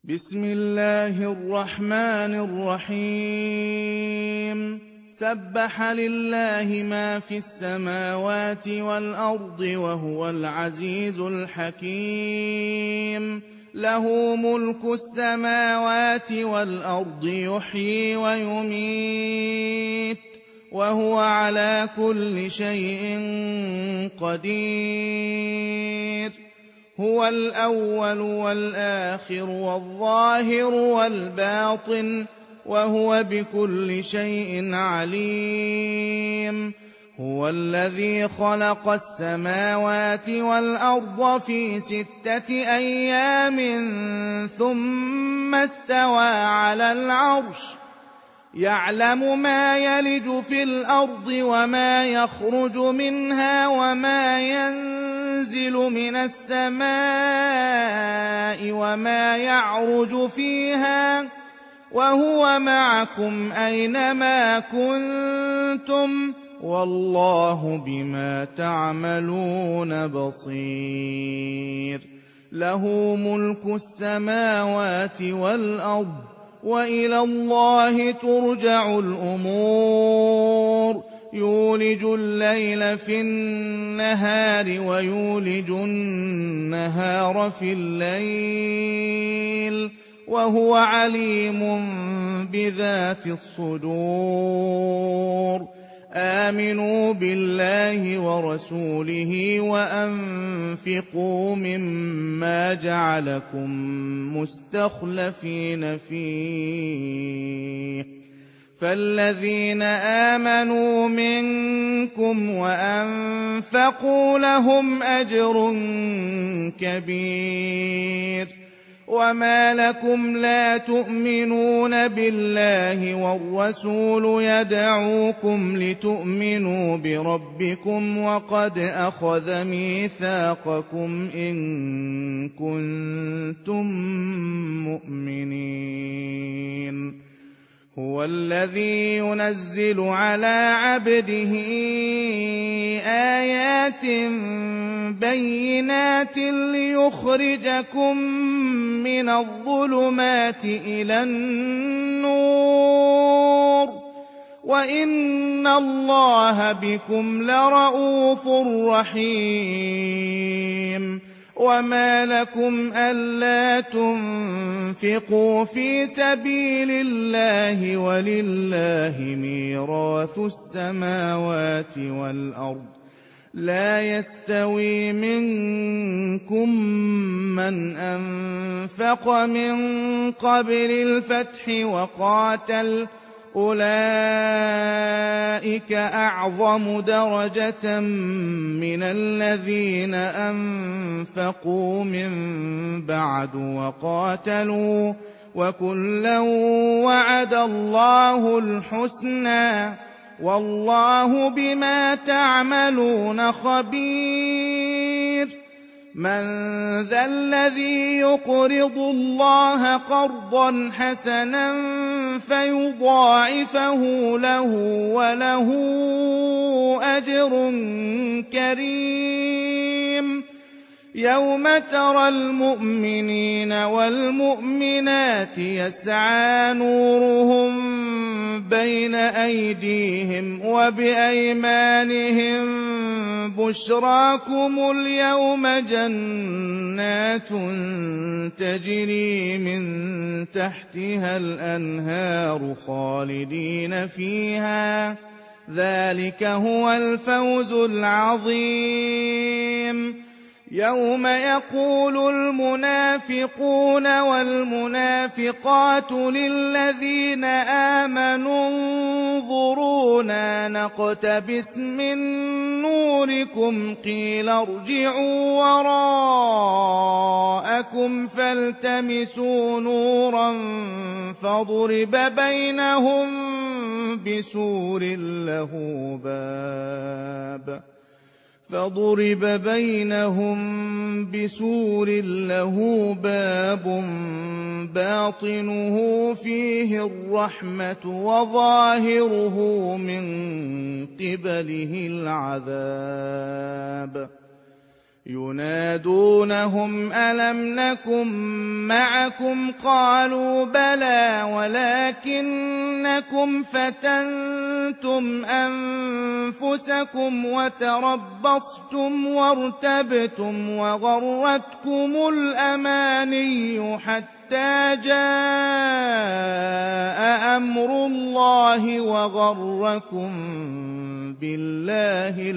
بسم الله الرحمن الرحيم سبح لله ما في السماوات والأرض وهو العزيز الحكيم له ملك السماوات والأرض يحيي ويميت وهو على كل شيء قدير هو الأول والآخر والظاهر والباطن وهو بكل شيء عليم هو الذي خلق السماوات والأرض في 6 أيام ثم استوى على العرش يعلم ما يلج في الأرض وما يخرج منها وما ينزل من السماء وما يعرج فيها وهو معكم أينما كنتم والله بما تعملون بصير له ملك السماوات والأرض وإلى الله ترجع الأمور يولج الليل في النهار ويولج النهار في الليل وهو عليم بذات الصدور آمنوا بالله ورسوله وأنفقوا مما جعلكم مستخلفين فيه فالذين آمنوا منكم وأنفقوا لهم أجر كبير وما لكم لا تؤمنون بالله والرسول يدعوكم لتؤمنوا بربكم وقد أخذ ميثاقكم إن كنتم مؤمنين هو الذي ينزل على عبده آيات بينات ليخرجكم من الظلمات إلى النور وإن الله بكم لرءوف رحيم وما لكم ألا تنفقوا في سبيل الله ولله ميراث السماوات والأرض لا يستوي منكم من أنفق من قبل الفتح وقاتل أولئك أعظم درجة من الذين أنفقوا من بعد وقاتلوا وكلا وعد الله الحسنى والله بما تعملون خبير من ذا الذي يقرض الله قرضا حسنا فيضاعفه له وله أجر كريم يوم ترى المؤمنين والمؤمنات يسعى نورهم بين أيديهم وبأيمانهم بشراكم اليوم جنات تجري من تحتها الأنهار خالدين فيها ذلك هو الفوز العظيم يوم يقول المنافقون والمنافقات للذين آمنوا انظرونا نقتبس من نوركم قيل ارجعوا وراءكم فالتمسوا نورا فضرب بينهم بسور له باب باطنه فيه الرحمة وظاهره من قبله العذاب ينادونهم ألم نكن معكم قالوا بلى ولكنكم فتنتم أنفسكم وتربصتم وارتبتم وغرتكم الأماني حتى جاء أمر الله وغركم بالله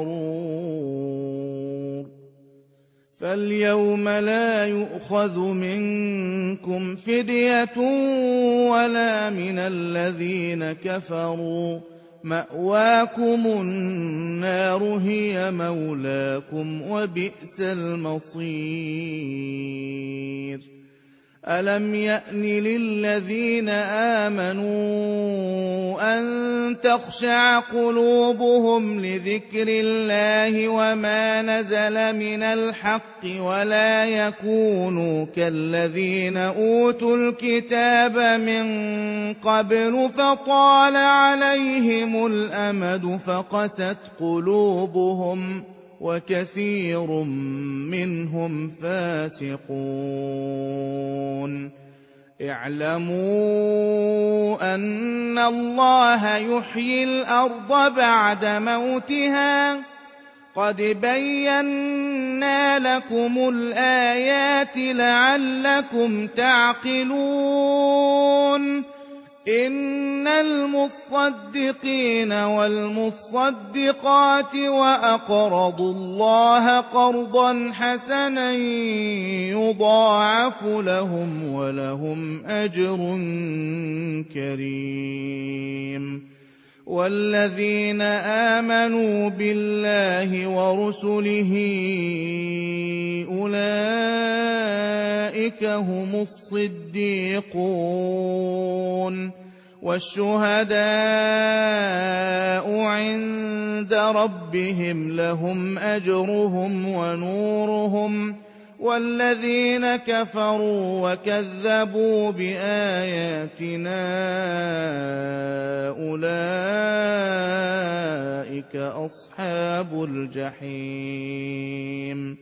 الغرور. فاليوم لا يؤخذ منكم فدية ولا من الذين كفروا، مأواكم النار هي مولاكم وبئس المصير. ألم يأن للذين آمنوا أن تخشع قلوبهم لذكر الله وما نزل من الحق ولا يكونوا كالذين أوتوا الكتاب من قبل فطال عليهم الأمد فقست قلوبهم وكثير منهم فاسقون. اعلموا أن الله يحيي الأرض بعد موتها قد بينا لكم الآيات لعلكم تعقلون. إن المصدقين والمصدقات وأقرضوا الله قرضا حسنا يضاعف لهم ولهم أجر كريم. والذين آمنوا بالله ورسله أولئك هم الصديقون والشهداء عند ربهم لهم أجرهم ونورهم. والذين كفروا وكذبوا بآياتنا أولئك أصحاب الجحيم.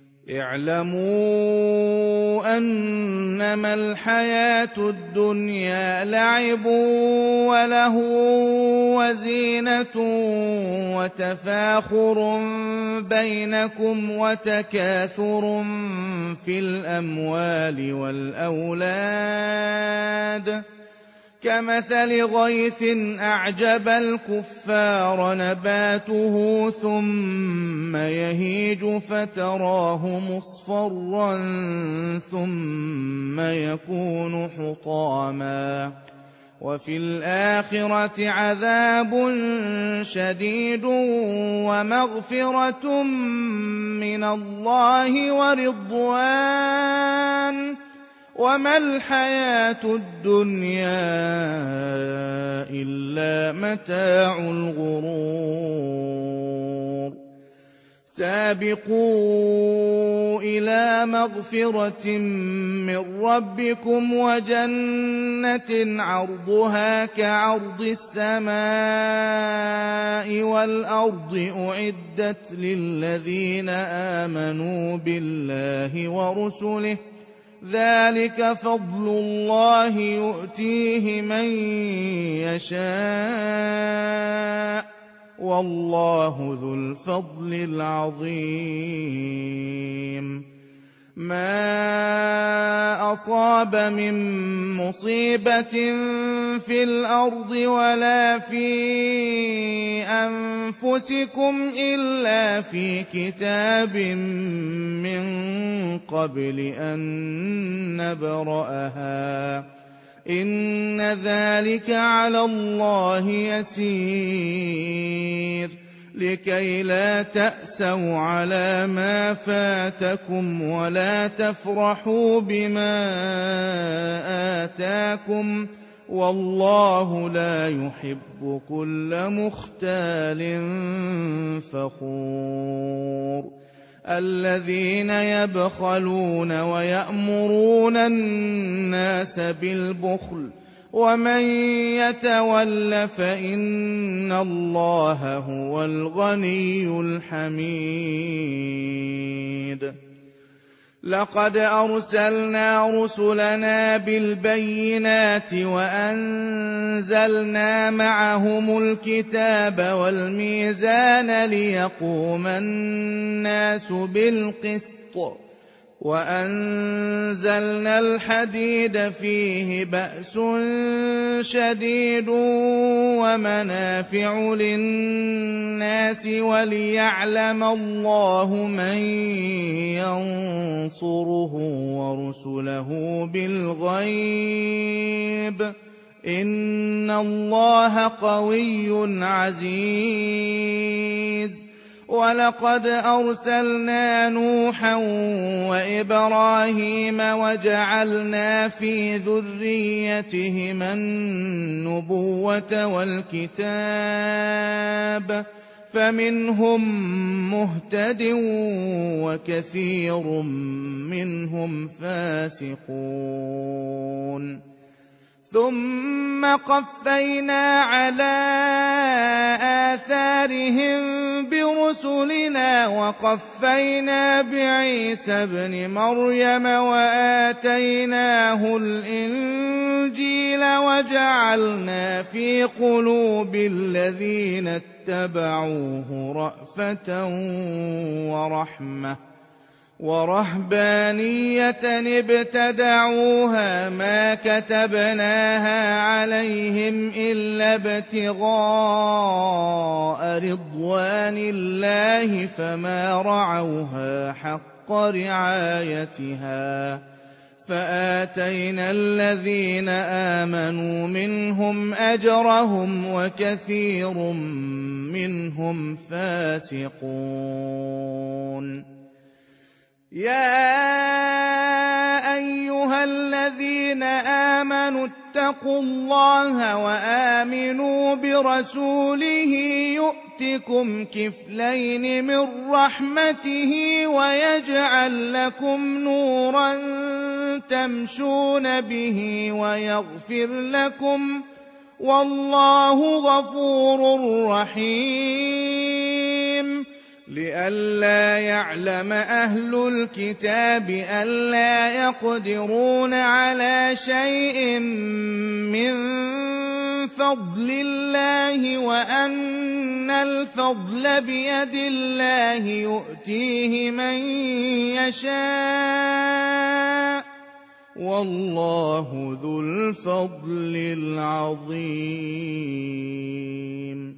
اعلموا أنما الحياة الدنيا لعب ولهو وزينة وتفاخر بينكم وتكاثر في الأموال والأولاد كمثل غيث أعجب الكفار نباته ثم يهيج فتراه مصفرا ثم يكون حطاما وفي الآخرة عذاب شديد ومغفرة من الله ورضوان وما الحياة الدنيا إلا متاع الغرور. سابقوا إلى مغفرة من ربكم وجنة عرضها كعرض السماء والأرض أعدت للذين آمنوا بالله ورسله ذلك فضل الله يؤتيه من يشاء والله ذو الفضل العظيم. ما أصاب من مصيبة في الأرض ولا في أنفسكم إلا في كتاب من قبل أن نبرأها إن ذلك على الله يسير. لكي لا تأسوا على ما فاتكم ولا تفرحوا بما آتاكم والله لا يحب كل مختال فخور. الذين يبخلون ويأمرون الناس بالبخل ومن يتول فإن الله هو الغني الحميد. لقد أرسلنا رسلنا بالبينات وأنزلنا معهم الكتاب والميزان ليقوم الناس بالقسط، وأنزلنا الحديد فيه بأس شديد ومنافع للناس وليعلم الله من ينصره ورسله بالغيب إن الله قوي عزيز. ولقد أرسلنا نوحا وإبراهيم وجعلنا في ذريتهما النبوة والكتاب فمنهم مهتد وكثير منهم فاسقون. ثم قفينا على آثارهم برسلنا وقفينا بعيسى ابن مريم وآتيناه الإنجيل وجعلنا في قلوب الذين اتبعوه رأفة ورهبانية ابتدعوها ما كتبناها عليهم إلا ابتغاء رضوان الله فما رعوها حق رعايتها فآتينا الذين آمنوا منهم أجرهم وكثير منهم فاسقون. يا أيها الذين آمنوا اتقوا الله وآمنوا برسوله يؤتكم كفلين من رحمته ويجعل لكم نورا تمشون به ويغفر لكم والله غفور رحيم. لئلا يعلم أهل الكتاب ألا يقدرون على شيء من فضل الله وأن الفضل بيد الله يؤتيه من يشاء والله ذو الفضل العظيم.